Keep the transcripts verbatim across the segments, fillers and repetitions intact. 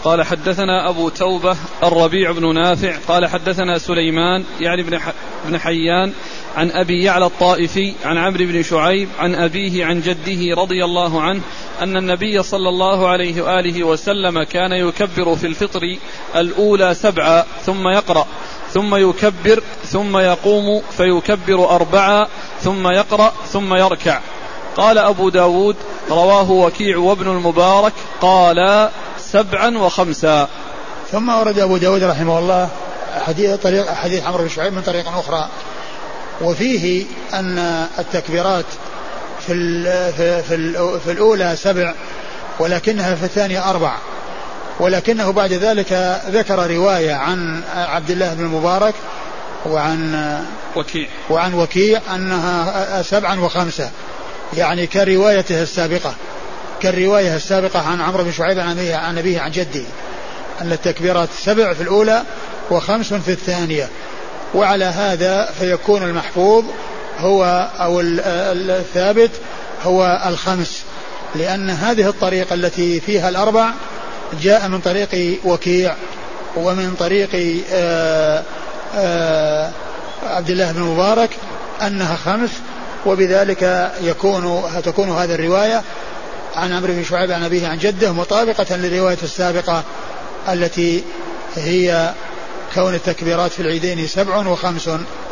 قال حدثنا أبو توبة الربيع بن نافع قال حدثنا سليمان يعني بن, ح... بن حيان عن أبي يعلى الطائفي عن عمرو بن شعيب عن أبيه عن جده رضي الله عنه أن النبي صلى الله عليه وآله وسلم كان يكبر في الفطر الأولى سبعا ثم يقرأ ثم يكبر ثم يقوم فيكبر أربعا ثم يقرأ ثم يركع. قال أبو داود رواه وكيع وابن المبارك قال سبعا وخمسا. ثم ورد أبو داود رحمه الله حديث, طريق حديث عمرو بن شعيب من طريق أخرى وفيه أن التكبيرات في, في, في, في الأولى سبع ولكنها في الثانية أربع, ولكنه بعد ذلك ذكر رواية عن عبد الله بن المبارك وعن وكيع وعن وكيع أنها سبعا وخمسة, يعني كروايته السابقة كالرواية السابقة عن عمرو بن شعيب عن أبيه عن جده أن التكبيرات سبع في الأولى وخمس في الثانية. وعلى هذا فيكون المحفوظ هو أو الثابت هو الخمس, لأن هذه الطريقة التي فيها الأربع جاء من طريق وكيع ومن طريق آآ آآ عبد الله بن مبارك أنها خمس, وبذلك يكون تكون هذه الرواية عن عمرو بن شعيب عن أبيه عن جده مطابقة للرواية السابقة التي هي كون التكبيرات في العيدين سبع وخمس.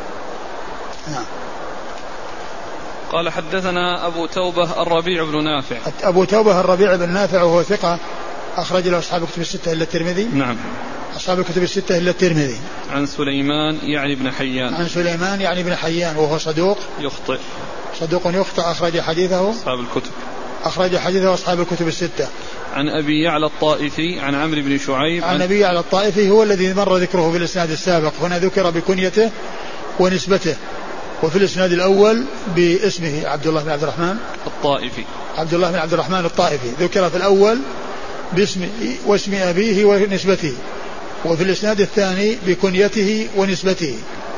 نعم. قال حدثنا أبو توبة الربيع بن نافع. أبو توبة الربيع بن نافع وهو ثقة أخرج له أصحاب الكتب الستة إلا الترمذي. نعم. أصحاب الكتب الستة إلا الترمذي. عن سليمان يعني بن حيان. عن سليمان يعني بن حيان وهو صدوق يخطئ. صدوق يخطئ أخرج حديثه أصحاب الكتب. أخرج حديثه أصحاب الكتب الستة. عن أبي يعلى الطائفي عن عمرو بن شعيب. عن أبي يعلى الطائفي هو الذي مر ذكره في الإسناد السابق, هنا ذكر بكنيته ونسبته, وفي الإسناد الأول باسمه عبد الله بن عبد الرحمن الطائفي. عبد الله بن عبد الرحمن الطائفي ذكر في الأول باسم واسم أبيه ونسبته, وفي الإسناد الثاني بكنيته ونسبته.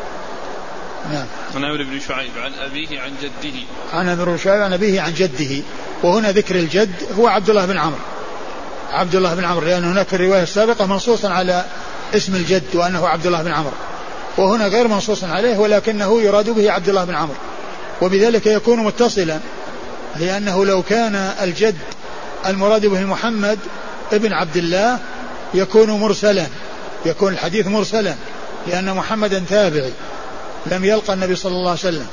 نعم. عن عمرو بن شعيب عن أبيه عن جده. عن عمرو بن شعيب عن أبيه عن جده, وهنا ذكر الجد هو عبد الله بن عمرو عبد الله بن عمرو, لأن هناك في الرواية السابقة منصوصا على اسم الجد وأنه عبد الله بن عمرو, وهنا غير منصوص عليه ولكنه يراد به عبد الله بن عمرو, وبذلك يكون متصلا, لأنه لو كان الجد المراد به محمد ابن عبد الله يكون مرسلا, يكون الحديث مرسلا, لأن محمدا تابعي لم يلقى النبي صلى الله عليه وسلم.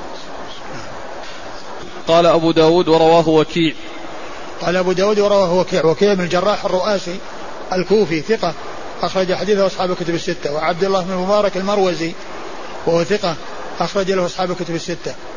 قال أبو داود ورواه وكيع. قال أبو داود ورواه وكيع وكيع بن الجراح الرؤاسي الكوفي ثقة أخرج حديثه أصحاب الكتب الستة. وعبد الله بن مبارك المروزي وهو ثقة أخرج له أصحاب الكتب الستة.